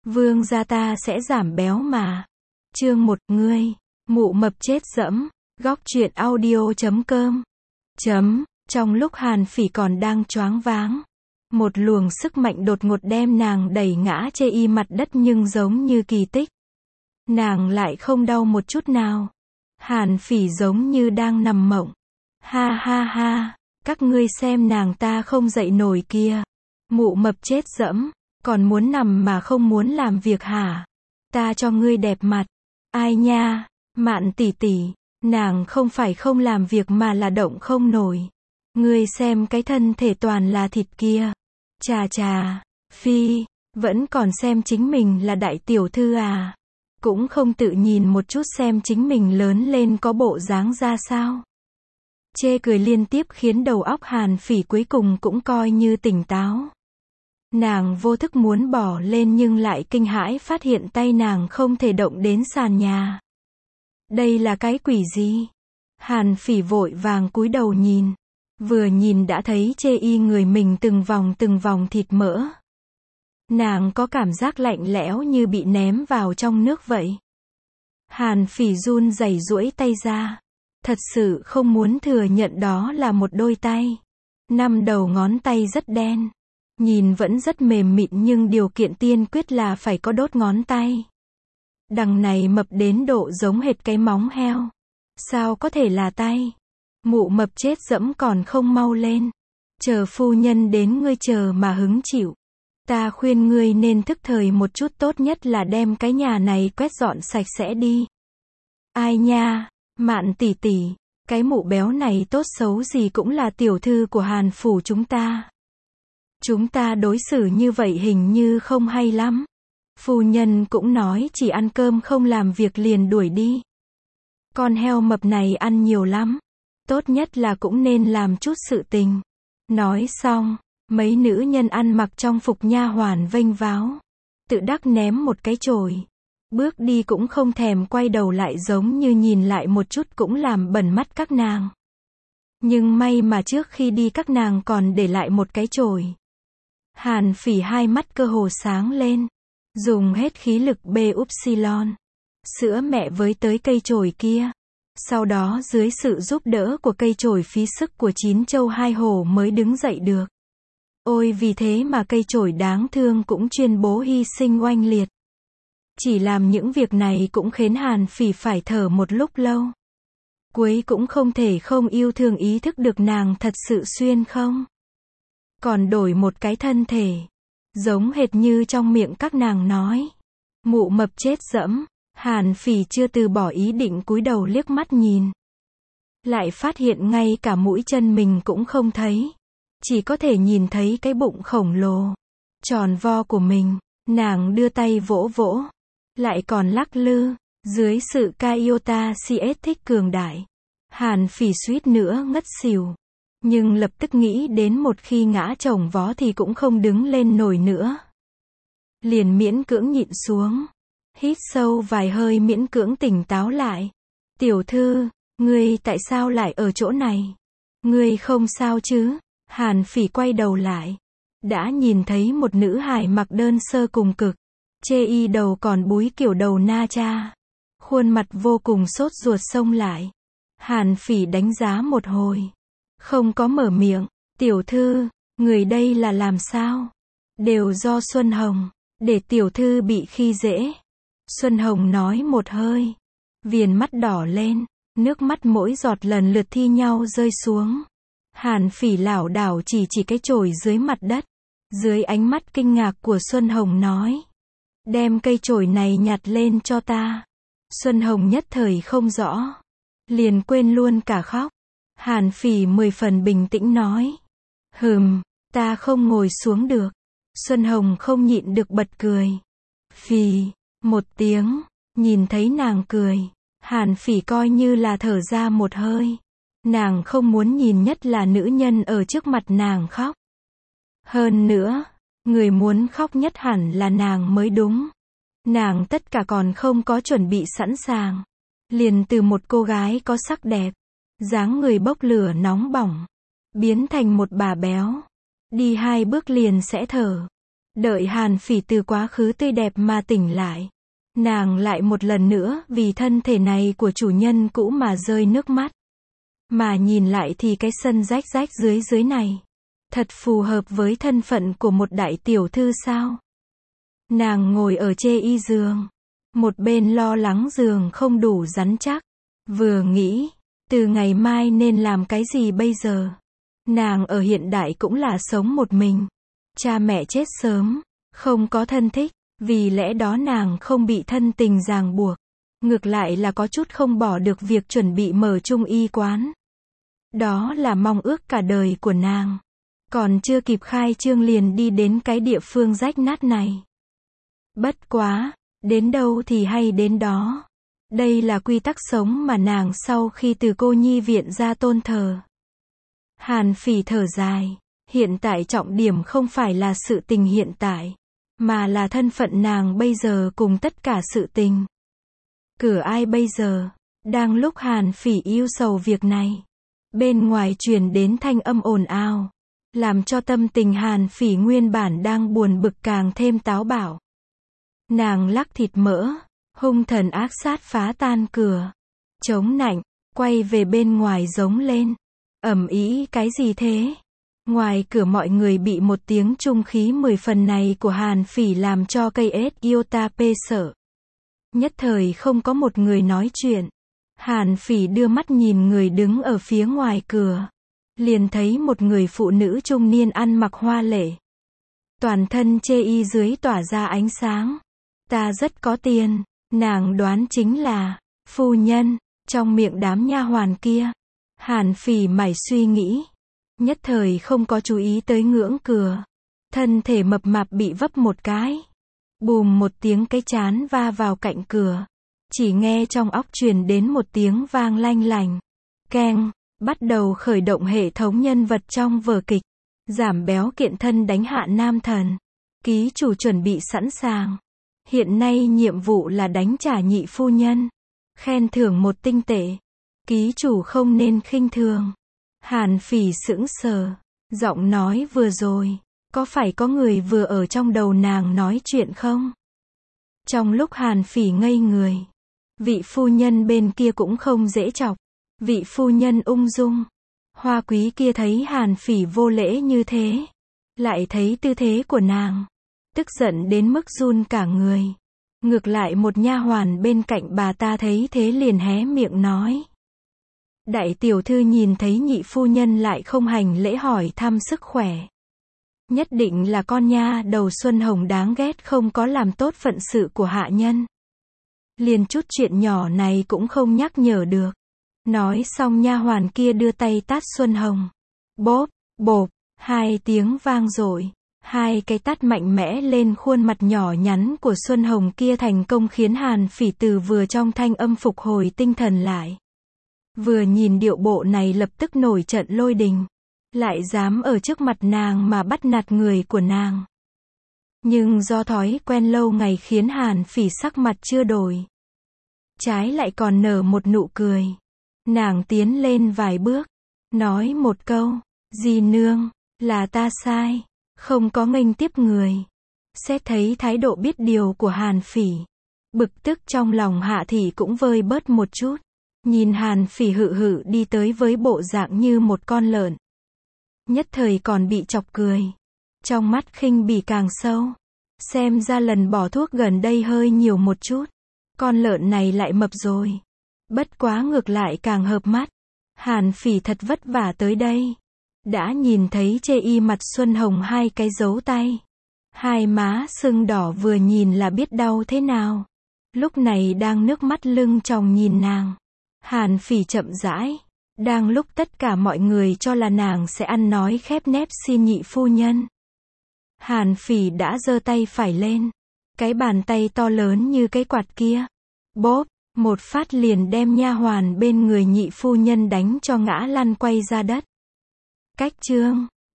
Vương gia ta sẽ giảm béo mà. Chương 1, ngươi, mụ mập chết dẫm. Góc truyện audio.com. Trong lúc Hàn Phỉ còn đang choáng váng, một luồng sức mạnh đột ngột đem nàng đẩy ngã chê y mặt đất nhưng giống như kỳ tích. Nàng lại không đau một chút nào. Hàn Phỉ giống như đang nằm mộng. Ha ha ha, các ngươi xem nàng ta không dậy nổi kia. Mụ mập chết dẫm, còn muốn nằm mà không muốn làm việc hả? Ta cho ngươi đẹp mặt. Ai nha, Mạn tỷ tỷ, nàng không phải không làm việc mà là động không nổi. Ngươi xem cái thân thể toàn là thịt kia. Chà chà, phi, vẫn còn xem chính mình là đại tiểu thư à? Cũng không tự nhìn một chút xem chính mình lớn lên có bộ dáng ra sao. Chê cười liên tiếp khiến đầu óc Hàn Phỉ cuối cùng cũng coi như tỉnh táo. Nàng vô thức muốn bỏ lên nhưng lại kinh hãi phát hiện tay nàng không thể động đến sàn nhà. Đây là cái quỷ gì? Hàn Phỉ vội vàng cúi đầu nhìn. Vừa nhìn đã thấy chê y người mình từng vòng thịt mỡ. Nàng có cảm giác lạnh lẽo như bị ném vào trong nước vậy. Hàn Phỉ run rẩy duỗi tay ra. Thật sự không muốn thừa nhận đó là một đôi tay. 5 đầu ngón tay rất đen. Nhìn vẫn rất mềm mịn nhưng điều kiện tiên quyết là phải có đốt ngón tay. Đằng này mập đến độ giống hệt cái móng heo. Sao có thể là tay? Mụ mập chết dẫm còn không mau lên. Chờ phu nhân đến ngươi chờ mà hứng chịu. Ta khuyên ngươi nên thức thời một chút, tốt nhất là đem cái nhà này quét dọn sạch sẽ đi. Ai nha, Mạn tỷ tỷ, cái mụ béo này tốt xấu gì cũng là tiểu thư của Hàn phủ chúng ta. Chúng ta đối xử như vậy hình như không hay lắm. Phu nhân cũng nói chỉ ăn cơm không làm việc liền đuổi đi. Con heo mập này ăn nhiều lắm. Tốt nhất là cũng nên làm chút sự tình. Nói xong, mấy nữ nhân ăn mặc trong phục nha hoàn vênh váo. Tự đắc ném một cái chổi. Bước đi cũng không thèm quay đầu lại, giống như nhìn lại một chút cũng làm bẩn mắt các nàng. Nhưng may mà trước khi đi các nàng còn để lại một cái chổi. Hàn Phỉ hai mắt cơ hồ sáng lên. Dùng hết khí lực bê upsilon. Sữa mẹ với tới cây chổi kia. Sau đó dưới sự giúp đỡ của cây chổi phí sức của 9 châu 2 hổ mới đứng dậy được. Ôi vì thế mà cây chổi đáng thương cũng tuyên bố hy sinh oanh liệt. Chỉ làm những việc này cũng khiến Hàn Phỉ phải thở một lúc lâu. Cuối cũng không thể không yêu thương ý thức được nàng thật sự xuyên không. Còn đổi một cái thân thể. Giống hệt như trong miệng các nàng nói. Mụ mập chết dẫm. Hàn Phỉ chưa từ bỏ ý định cúi đầu liếc mắt nhìn. Lại phát hiện ngay cả mũi chân mình cũng không thấy. Chỉ có thể nhìn thấy cái bụng khổng lồ, tròn vo của mình. Nàng đưa tay vỗ vỗ. Lại còn lắc lư. Dưới sự Kaiota CS thích cường đại. Hàn Phỉ suýt nữa ngất xỉu. Nhưng lập tức nghĩ đến một khi ngã chồng vó thì cũng không đứng lên nổi nữa. Liền miễn cưỡng nhịn xuống. Hít sâu vài hơi miễn cưỡng tỉnh táo lại. Tiểu thư, ngươi tại sao lại ở chỗ này? Ngươi không sao chứ? Hàn Phỉ quay đầu lại. Đã nhìn thấy một nữ hài mặc đơn sơ cùng cực. Chê y đầu còn búi kiểu đầu na cha. Khuôn mặt vô cùng sốt ruột xông lại. Hàn Phỉ đánh giá một hồi. Không có mở miệng. Tiểu thư, người đây là làm sao? Đều do Xuân Hồng. Để tiểu thư bị khi dễ. Xuân Hồng nói một hơi. Viền mắt đỏ lên. Nước mắt mỗi giọt lần lượt thi nhau rơi xuống. Hàn Phỉ lảo đảo chỉ cái chổi dưới mặt đất. Dưới ánh mắt kinh ngạc của Xuân Hồng nói. Đem cây chổi này nhặt lên cho ta. Xuân Hồng nhất thời không rõ. Liền quên luôn cả khóc. Hàn Phỉ 10 phần bình tĩnh nói. Ta không ngồi xuống được. Xuân Hồng không nhịn được bật cười. Phỉ, một tiếng, nhìn thấy nàng cười. Hàn Phỉ coi như là thở ra một hơi. Nàng không muốn nhìn nhất là nữ nhân ở trước mặt nàng khóc. Hơn nữa, người muốn khóc nhất hẳn là nàng mới đúng. Nàng tất cả còn không có chuẩn bị sẵn sàng. Liền từ một cô gái có sắc đẹp, dáng người bốc lửa nóng bỏng, biến thành một bà béo. Đi 2 bước liền sẽ thở. Đợi Hàn Phỉ từ quá khứ tươi đẹp mà tỉnh lại, nàng lại một lần nữa vì thân thể này của chủ nhân cũ mà rơi nước mắt. Mà nhìn lại thì cái sân rách rách dưới dưới này, thật phù hợp với thân phận của một đại tiểu thư sao? Nàng ngồi ở chê y giường, một bên lo lắng giường không đủ rắn chắc, vừa nghĩ, từ ngày mai nên làm cái gì bây giờ? Nàng ở hiện đại cũng là sống một mình. Cha mẹ chết sớm, không có thân thích, vì lẽ đó nàng không bị thân tình ràng buộc. Ngược lại là có chút không bỏ được việc chuẩn bị mở trung y quán. Đó là mong ước cả đời của nàng. Còn chưa kịp khai trương liền đi đến cái địa phương rách nát này. Bất quá, đến đâu thì hay đến đó. Đây là quy tắc sống mà nàng sau khi từ cô nhi viện ra tôn thờ. Hàn Phỉ thở dài. Hiện tại trọng điểm không phải là sự tình hiện tại, mà là thân phận nàng bây giờ cùng tất cả sự tình. Cửa ai bây giờ? Đang lúc Hàn Phỉ ưu sầu việc này, bên ngoài truyền đến thanh âm ồn ào, làm cho tâm tình Hàn Phỉ nguyên bản đang buồn bực càng thêm táo bạo. Nàng lắc thịt mỡ, hung thần ác sát phá tan cửa, chống nạnh, quay về bên ngoài giống lên. Ầm ĩ cái gì thế? Ngoài cửa mọi người bị một tiếng trung khí 10 phần này của Hàn Phỉ làm cho cây ết iota pê sợ. Nhất thời không có một người nói chuyện. Hàn Phỉ đưa mắt nhìn người đứng ở phía ngoài cửa. Liền thấy một người phụ nữ trung niên ăn mặc hoa lệ. Toàn thân chê y dưới tỏa ra ánh sáng. Ta rất có tiền. Nàng đoán chính là phu nhân trong miệng đám nha hoàn kia. Hàn Phỉ mải suy nghĩ. Nhất thời không có chú ý tới ngưỡng cửa. Thân thể mập mạp bị vấp một cái. Bùm một tiếng cái chán va vào cạnh cửa. Chỉ nghe trong óc truyền đến một tiếng vang lanh lành. Keng, bắt đầu khởi động hệ thống nhân vật trong vở kịch. Giảm béo kiện thân đánh hạ nam thần. Ký chủ chuẩn bị sẵn sàng. Hiện nay nhiệm vụ là đánh trả nhị phu nhân. Khen thưởng 1 tinh tệ. Ký chủ không nên khinh thường. Hàn Phỉ sững sờ. Giọng nói vừa rồi, có phải có người vừa ở trong đầu nàng nói chuyện không? Trong lúc Hàn Phỉ ngây người, vị phu nhân bên kia cũng không dễ chọc. Vị phu nhân ung dung, hoa quý kia thấy Hàn Phỉ vô lễ như thế, lại thấy tư thế của nàng, tức giận đến mức run cả người. Ngược lại một nha hoàn bên cạnh bà ta thấy thế liền hé miệng nói. Đại tiểu thư nhìn thấy nhị phu nhân lại không hành lễ hỏi thăm sức khỏe. Nhất định là con nha đầu Xuân Hồng đáng ghét không có làm tốt phận sự của hạ nhân. Liền chút chuyện nhỏ này cũng không nhắc nhở được. Nói xong nha hoàn kia đưa tay tát Xuân Hồng. Bốp, bộp, 2 tiếng vang dội. 2 cái tát mạnh mẽ lên khuôn mặt nhỏ nhắn của Xuân Hồng kia thành công khiến Hàn Phỉ từ vừa trong thanh âm phục hồi tinh thần lại. Vừa nhìn điệu bộ này lập tức nổi trận lôi đình. Lại dám ở trước mặt nàng mà bắt nạt người của nàng. Nhưng do thói quen lâu ngày khiến Hàn Phỉ sắc mặt chưa đổi. Trái lại còn nở một nụ cười. Nàng tiến lên vài bước. Nói một câu. Dì nương, là ta sai. Không có nghênh tiếp người. Xét thấy thái độ biết điều của Hàn Phỉ. Bực tức trong lòng Hạ Thị cũng vơi bớt một chút. Nhìn Hàn Phỉ hự hự đi tới với bộ dạng như một con lợn. Nhất thời còn bị chọc cười. Trong mắt khinh bỉ càng sâu. Xem ra lần bỏ thuốc gần đây hơi nhiều một chút. Con lợn này lại mập rồi. Bất quá ngược lại càng hợp mắt. Hàn Phỉ thật vất vả tới đây. Đã nhìn thấy chê y mặt Xuân Hồng 2 cái dấu tay. 2 má sưng đỏ vừa nhìn là biết đau thế nào. Lúc này đang nước mắt lưng tròng nhìn nàng. Hàn Phỉ chậm rãi. Đang lúc tất cả mọi người cho là nàng sẽ ăn nói khép nép xin nhị phu nhân. Hàn Phỉ đã giơ tay phải lên. Cái bàn tay to lớn như cái quạt kia. Bốp, một phát liền đem nha hoàn bên người nhị phu nhân đánh cho ngã lăn quay ra đất. Cách chương